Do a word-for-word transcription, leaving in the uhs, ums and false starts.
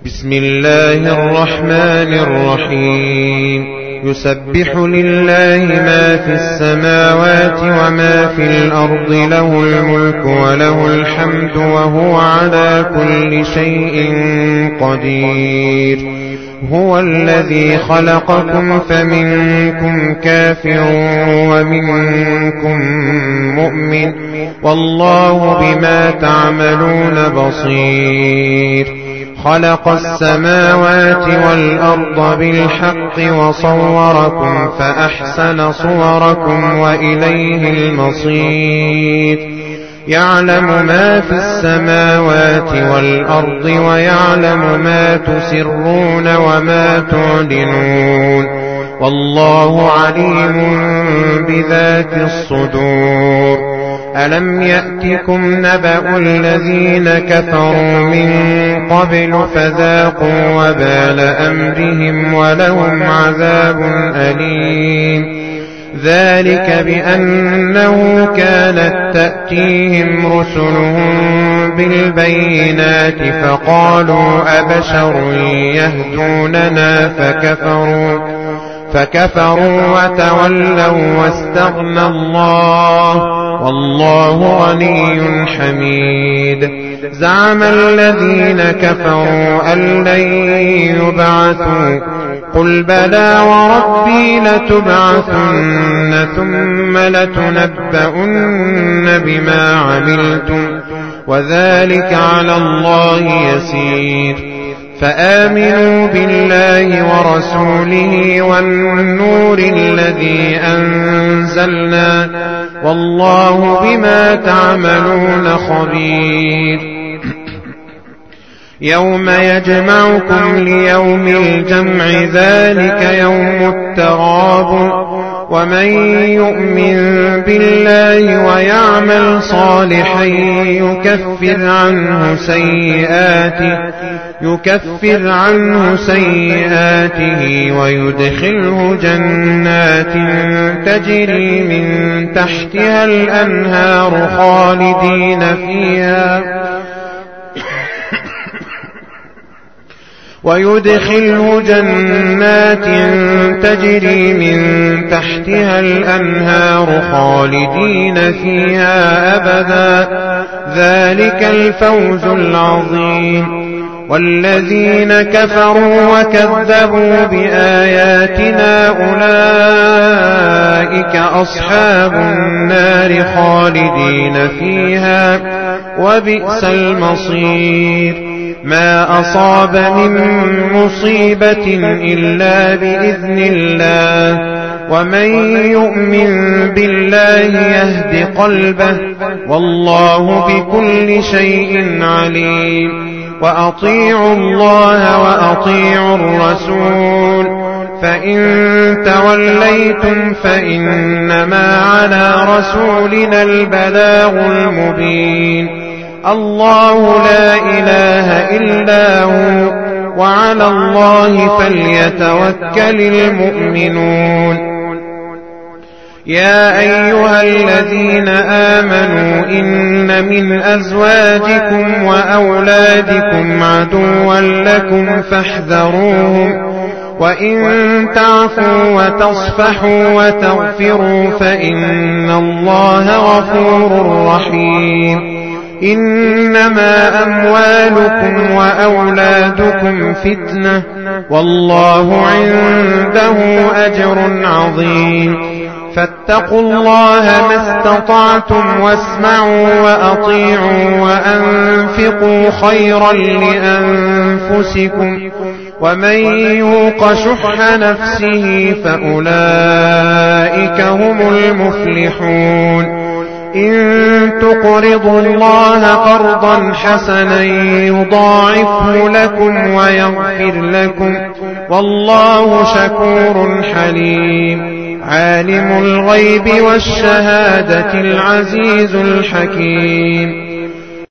بسم الله الرحمن الرحيم يسبح لله ما في السماوات وما في الأرض له الملك وله الحمد وهو على كل شيء قدير هو الذي خلقكم فمنكم كافر ومنكم مؤمن والله بما تعملون بصير خلق السماوات والأرض بالحق وصوركم فأحسن صوركم وإليه المصير يعلم ما في السماوات والأرض ويعلم ما تسرون وما تعلنون والله عليم بذات الصدور ألم يأتكم نبأ الذين كفروا من قبل فذاقوا وبال أمرهم ولهم عذاب أليم ذلك بأنه كانت تأتيهم رسلهم بالبينات فقالوا أبشر يهدوننا فكفروا فكفروا وتولوا واستغنى الله والله غني حميد زعم الذين كفروا أن لن يبعثوا قل بلى وربي لتبعثن ثم لتنبؤن بما عملتم وذلك على الله يسير فآمنوا بالله ورسوله والنور الذي أنزلنا والله بما تعملون خبير يوم يجمعكم ليوم الجمع ذلك يوم التغاب ومن يؤمن بالله ويعمل صالحا يكفر عنه سيئاته يكفر عنه سيئاته ويدخله جنات تجري من تحتها الأنهار خالدين فيها ويدخله جنات تجري من تحتها الأنهار خالدين فيها أبدا ذلك الفوز العظيم والذين كفروا وكذبوا بآياتنا أولئك أصحاب النار خالدين فيها وبئس المصير ما أصاب من مصيبة إلا بإذن الله ومن يؤمن بالله يهد قلبه والله بكل شيء عليم وأطيعوا الله وأطيعوا الرسول فإن توليتم فإنما على رسولنا البلاغ المبين الله لا إله إلا هو وعلى الله فليتوكل المؤمنون يا أيها الذين آمنوا إن من أزواجكم وأولادكم عدوا لكم فاحذروهم وإن تعفوا وتصفحوا وتغفروا فإن الله غفور رحيم إنما أموالكم وأولادكم فتنة والله عنده أجر عظيم فاتقوا الله ما استطعتم واسمعوا وأطيعوا وأنفقوا خيرا لأنفسكم ومن يوق شح نفسه فأولئك هم المفلحون إن تقرضوا الله قرضا حسنا يضاعفه لكم ويغفر لكم والله شكور حليم عالم الغيب والشهادة العزيز الحكيم